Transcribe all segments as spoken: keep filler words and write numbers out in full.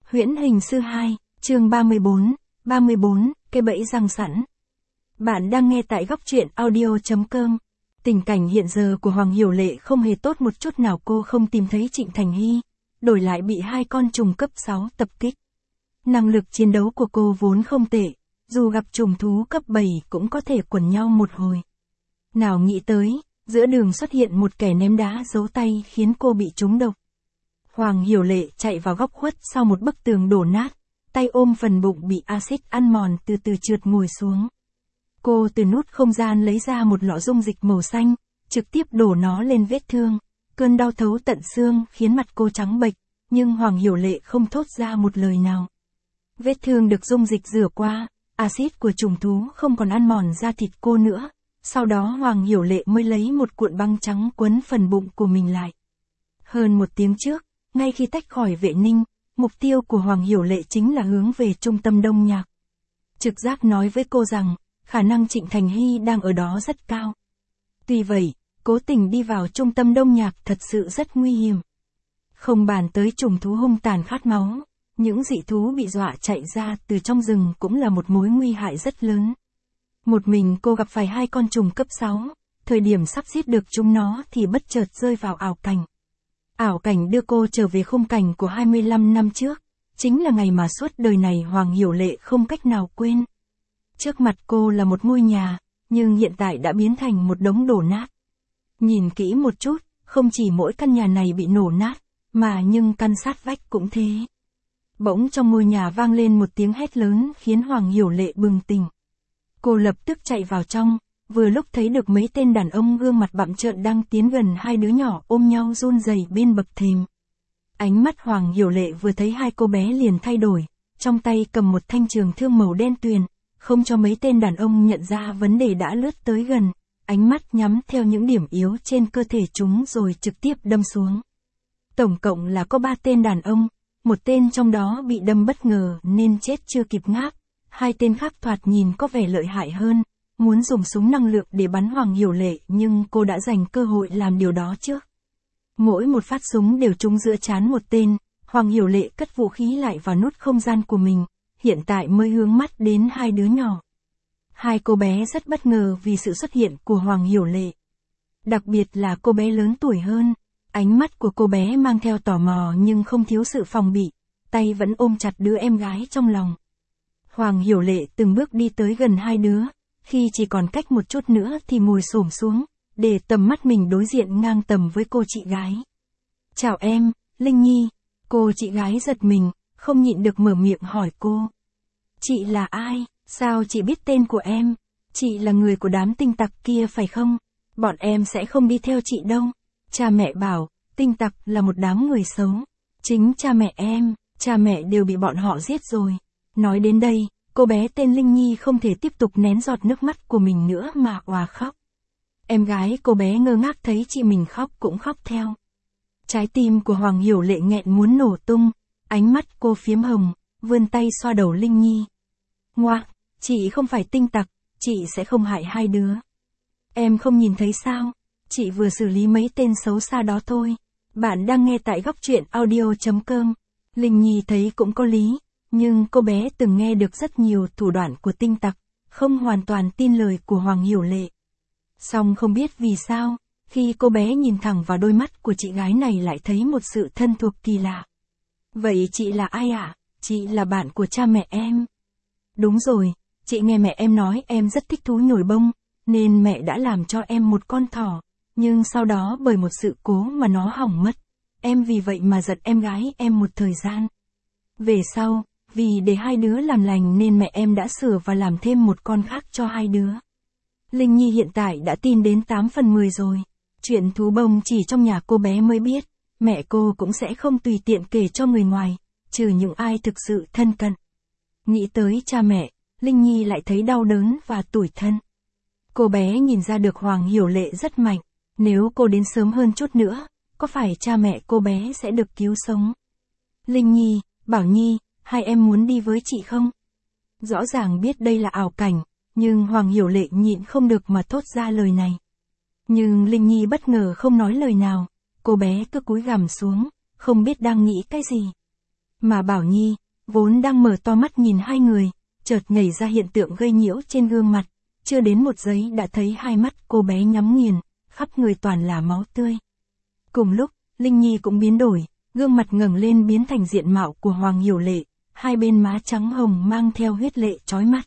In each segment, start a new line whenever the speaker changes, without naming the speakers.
Huyễn hình sư hai, chương ba mươi bốn, ba mươi bốn, cây bẫy răng sẵn. Bạn đang nghe tại góc truyện audio chấm com. Tình cảnh hiện giờ của Hoàng Hiểu Lệ không hề tốt một chút nào, cô không tìm thấy Trịnh Thành Hy, đổi lại bị hai con trùng cấp sáu tập kích. Năng lực chiến đấu của cô vốn không tệ, dù gặp trùng thú cấp bảy cũng có thể quần nhau một hồi. Nào nghĩ tới, giữa đường xuất hiện một kẻ ném đá giấu tay khiến cô bị trúng độc. Hoàng Hiểu Lệ chạy vào góc khuất sau một bức tường đổ nát, tay ôm phần bụng bị axit ăn mòn từ từ trượt ngồi xuống. Cô từ nút không gian lấy ra một lọ dung dịch màu xanh, trực tiếp đổ nó lên vết thương. Cơn đau thấu tận xương khiến mặt cô trắng bệch, nhưng Hoàng Hiểu Lệ không thốt ra một lời nào. Vết thương được dung dịch rửa qua, axit của trùng thú không còn ăn mòn da thịt cô nữa. Sau đó Hoàng Hiểu Lệ mới lấy một cuộn băng trắng quấn phần bụng của mình lại. Hơn một tiếng trước, ngay khi tách khỏi Vệ Ninh, mục tiêu của Hoàng Hiểu Lệ chính là hướng về trung tâm Đông Nhạc. Trực giác nói với cô rằng, khả năng Trịnh Thành Hy đang ở đó rất cao. Tuy vậy, cố tình đi vào trung tâm Đông Nhạc thật sự rất nguy hiểm. Không bàn tới trùng thú hung tàn khát máu, những dị thú bị dọa chạy ra từ trong rừng cũng là một mối nguy hại rất lớn. Một mình cô gặp phải hai con trùng cấp sáu, thời điểm sắp giết được chúng nó thì bất chợt rơi vào ảo cảnh. Ảo cảnh đưa cô trở về khung cảnh của hai mươi lăm năm trước, chính là ngày mà suốt đời này Hoàng Hiểu Lệ không cách nào quên. Trước mặt cô là một ngôi nhà, nhưng hiện tại đã biến thành một đống đổ nát. Nhìn kỹ một chút, không chỉ mỗi căn nhà này bị nổ nát, mà nhưng căn sát vách cũng thế. Bỗng trong ngôi nhà vang lên một tiếng hét lớn khiến Hoàng Hiểu Lệ bừng tỉnh. Cô lập tức chạy vào trong, vừa lúc thấy được mấy tên đàn ông gương mặt bặm trợn đang tiến gần hai đứa nhỏ ôm nhau run rẩy bên bậc thềm. Ánh mắt Hoàng Hiểu Lệ vừa thấy hai cô bé liền thay đổi, trong tay cầm một thanh trường thương màu đen tuyền, không cho mấy tên đàn ông nhận ra vấn đề đã lướt tới gần, ánh mắt nhắm theo những điểm yếu trên cơ thể chúng rồi trực tiếp đâm xuống. Tổng cộng là có ba tên đàn ông, một tên trong đó bị đâm bất ngờ nên chết chưa kịp ngáp, hai tên khác thoạt nhìn có vẻ lợi hại hơn. Muốn dùng súng năng lượng để bắn Hoàng Hiểu Lệ nhưng cô đã dành cơ hội làm điều đó trước. Mỗi một phát súng đều trúng giữa trán một tên, Hoàng Hiểu Lệ cất vũ khí lại vào nút không gian của mình, hiện tại mới hướng mắt đến hai đứa nhỏ. Hai cô bé rất bất ngờ vì sự xuất hiện của Hoàng Hiểu Lệ. Đặc biệt là cô bé lớn tuổi hơn, ánh mắt của cô bé mang theo tò mò nhưng không thiếu sự phòng bị, tay vẫn ôm chặt đứa em gái trong lòng. Hoàng Hiểu Lệ từng bước đi tới gần hai đứa. Khi chỉ còn cách một chút nữa thì ngồi xổm xuống, để tầm mắt mình đối diện ngang tầm với cô chị gái. Chào em, Linh Nhi. Cô chị gái giật mình, không nhịn được mở miệng hỏi cô. Chị là ai? Sao chị biết tên của em? Chị là người của đám tinh tặc kia phải không? Bọn em sẽ không đi theo chị đâu. Cha mẹ bảo, tinh tặc là một đám người xấu. Chính cha mẹ em, cha mẹ đều bị bọn họ giết rồi. Nói đến đây, cô bé tên Linh Nhi không thể tiếp tục nén giọt nước mắt của mình nữa mà òa khóc. Em gái cô bé ngơ ngác thấy chị mình khóc cũng khóc theo. Trái tim của Hoàng Hiểu Lệ nghẹn muốn nổ tung, ánh mắt cô phiếm hồng, vươn tay xoa đầu Linh Nhi. Ngoác, chị không phải tinh tặc, chị sẽ không hại hai đứa. Em không nhìn thấy sao, chị vừa xử lý mấy tên xấu xa đó thôi. Bạn đang nghe tại góc truyện audio chấm com. Linh Nhi thấy cũng có lý. Nhưng cô bé từng nghe được rất nhiều thủ đoạn của tinh tặc, không hoàn toàn tin lời của Hoàng Hiểu Lệ. Song không biết vì sao, khi cô bé nhìn thẳng vào đôi mắt của chị gái này lại thấy một sự thân thuộc kỳ lạ. Vậy chị là ai ạ? À? Chị là bạn của cha mẹ em. Đúng rồi, chị nghe mẹ em nói em rất thích thú nhồi bông, nên mẹ đã làm cho em một con thỏ, nhưng sau đó bởi một sự cố mà nó hỏng mất. Em vì vậy mà giận em gái em một thời gian. Về sau, vì để hai đứa làm lành nên mẹ em đã sửa và làm thêm một con khác cho hai đứa. Linh Nhi hiện tại đã tin đến tám phần mười rồi. Chuyện thú bông chỉ trong nhà cô bé mới biết, mẹ cô cũng sẽ không tùy tiện kể cho người ngoài, trừ những ai thực sự thân cận. Nghĩ tới cha mẹ, Linh Nhi lại thấy đau đớn và tủi thân. Cô bé nhìn ra được Hoàng Hiểu Lệ rất mạnh, nếu cô đến sớm hơn chút nữa, có phải cha mẹ cô bé sẽ được cứu sống? Linh Nhi, Bảo Nhi, hai em muốn đi với chị không? Rõ ràng biết đây là ảo cảnh, nhưng Hoàng Hiểu Lệ nhịn không được mà thốt ra lời này. Nhưng Linh Nhi bất ngờ không nói lời nào, cô bé cứ cúi gằm xuống, không biết đang nghĩ cái gì. Mà Bảo Nhi, vốn đang mở to mắt nhìn hai người, chợt nhảy ra hiện tượng gây nhiễu trên gương mặt, chưa đến một giây đã thấy hai mắt cô bé nhắm nghiền, khắp người toàn là máu tươi. Cùng lúc, Linh Nhi cũng biến đổi, gương mặt ngẩng lên biến thành diện mạo của Hoàng Hiểu Lệ, hai bên má trắng hồng mang theo huyết lệ chói mắt.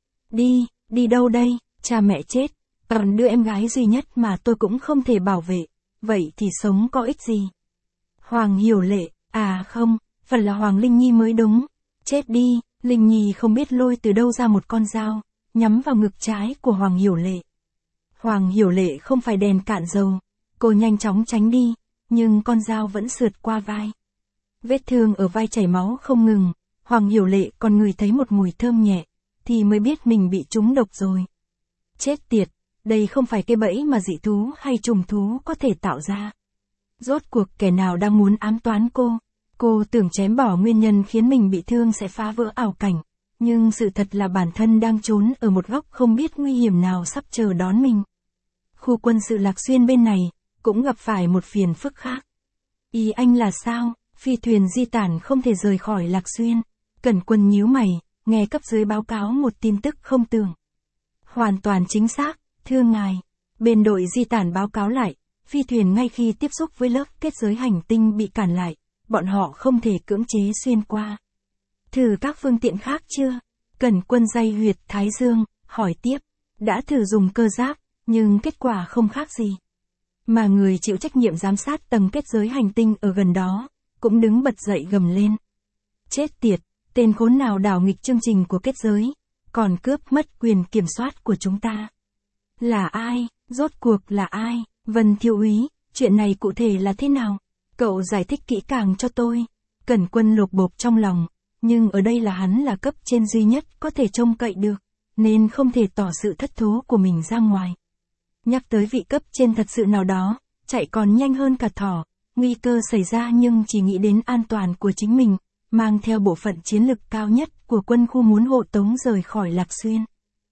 Đi, đi đâu đây, cha mẹ chết, còn đứa em gái duy nhất mà tôi cũng không thể bảo vệ, vậy thì sống có ích gì? Hoàng Hiểu Lệ, à không, phần là Hoàng Linh Nhi mới đúng, chết đi, Linh Nhi không biết lôi từ đâu ra một con dao, nhắm vào ngực trái của Hoàng Hiểu Lệ. Hoàng Hiểu Lệ không phải đèn cạn dầu, cô nhanh chóng tránh đi, nhưng con dao vẫn sượt qua vai. Vết thương ở vai chảy máu không ngừng, Hoàng Hiểu Lệ còn ngửi thấy một mùi thơm nhẹ, thì mới biết mình bị trúng độc rồi. Chết tiệt, đây không phải cái bẫy mà dị thú hay trùng thú có thể tạo ra. Rốt cuộc kẻ nào đang muốn ám toán cô? Cô tưởng chém bỏ nguyên nhân khiến mình bị thương sẽ phá vỡ ảo cảnh, nhưng sự thật là bản thân đang trốn ở một góc không biết nguy hiểm nào sắp chờ đón mình. Khu quân sự Lạc Xuyên bên này, cũng gặp phải một phiền phức khác. Ý anh là sao? Phi thuyền di tản không thể rời khỏi Lạc Xuyên. Cẩn Quân nhíu mày, nghe cấp dưới báo cáo một tin tức không tưởng. Hoàn toàn chính xác, thưa ngài. Bên đội di tản báo cáo lại, phi thuyền ngay khi tiếp xúc với lớp kết giới hành tinh bị cản lại, bọn họ không thể cưỡng chế xuyên qua. Thử các phương tiện khác chưa? Cẩn Quân day huyệt thái dương, hỏi tiếp. Đã thử dùng cơ giáp, nhưng kết quả không khác gì. Mà người chịu trách nhiệm giám sát tầng kết giới hành tinh ở gần đó, cũng đứng bật dậy gầm lên. Chết tiệt, tên khốn nào đảo nghịch chương trình của kết giới, còn cướp mất quyền kiểm soát của chúng ta. Là ai? Rốt cuộc là ai? Vân thiếu úy, chuyện này cụ thể là thế nào? Cậu giải thích kỹ càng cho tôi. Cẩn Quân lột bột trong lòng, nhưng ở đây là hắn là cấp trên duy nhất có thể trông cậy được, nên không thể tỏ sự thất thố của mình ra ngoài. Nhắc tới vị cấp trên thật sự nào đó, chạy còn nhanh hơn cả thỏ, nguy cơ xảy ra nhưng chỉ nghĩ đến an toàn của chính mình, mang theo bộ phận chiến lực cao nhất của quân khu muốn hộ tống rời khỏi Lạc Xuyên.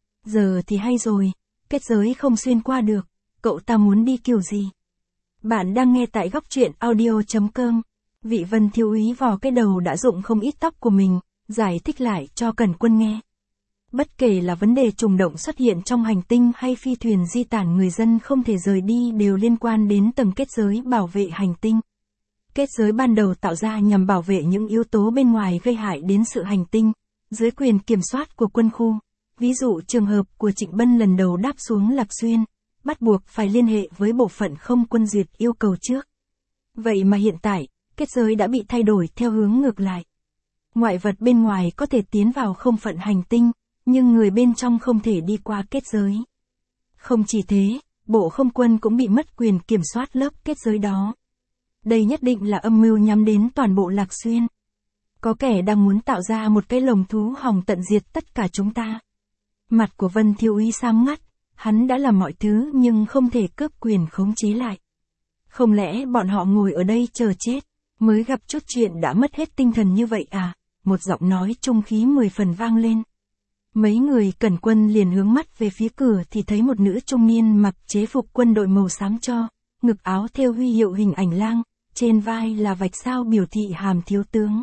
Giờ thì hay rồi, kết giới không xuyên qua được, cậu ta muốn đi kiểu gì? Bạn đang nghe tại góc truyện audio chấm com. Vị Vân thiếu úy vò cái đầu đã rụng không ít tóc của mình, giải thích lại cho Cẩn Quân nghe. Bất kể là vấn đề trùng động xuất hiện trong hành tinh hay phi thuyền di tản người dân không thể rời đi đều liên quan đến tầng kết giới bảo vệ hành tinh. Kết giới ban đầu tạo ra nhằm bảo vệ những yếu tố bên ngoài gây hại đến sự hành tinh, dưới quyền kiểm soát của quân khu. Ví dụ trường hợp của Trịnh Bân lần đầu đáp xuống Lạc Xuyên, bắt buộc phải liên hệ với bộ phận không quân duyệt yêu cầu trước. Vậy mà hiện tại, kết giới đã bị thay đổi theo hướng ngược lại. Ngoại vật bên ngoài có thể tiến vào không phận hành tinh, nhưng người bên trong không thể đi qua kết giới. Không chỉ thế, bộ không quân cũng bị mất quyền kiểm soát lớp kết giới đó. Đây nhất định là âm mưu nhắm đến toàn bộ Lạc Xuyên. Có kẻ đang muốn tạo ra một cái lồng thú hòng tận diệt tất cả chúng ta. Mặt của Vân thiếu úy xám ngắt, hắn đã làm mọi thứ nhưng không thể cướp quyền khống chế lại. Không lẽ bọn họ ngồi ở đây chờ chết, mới gặp chút chuyện đã mất hết tinh thần như vậy à? Một giọng nói trung khí mười phần vang lên. Mấy người Cẩn Quân liền hướng mắt về phía cửa thì thấy một nữ trung niên mặc chế phục quân đội màu xám cho, ngực áo thêu huy hiệu hình ảnh lang, trên vai là vạch sao biểu thị hàm thiếu tướng.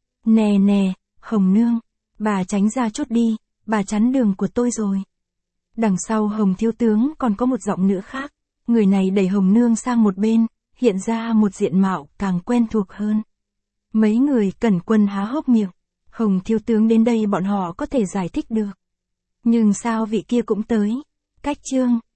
Nè nè, Hồng Nương, bà tránh ra chút đi, bà chắn đường của tôi rồi. Đằng sau Hồng thiếu tướng còn có một giọng nữ khác, người này đẩy Hồng Nương sang một bên, hiện ra một diện mạo càng quen thuộc hơn. Mấy người Cẩn Quân há hốc miệng, Hồng thiếu tướng đến đây bọn họ có thể giải thích được. Nhưng sao vị kia cũng tới? Cách Trương,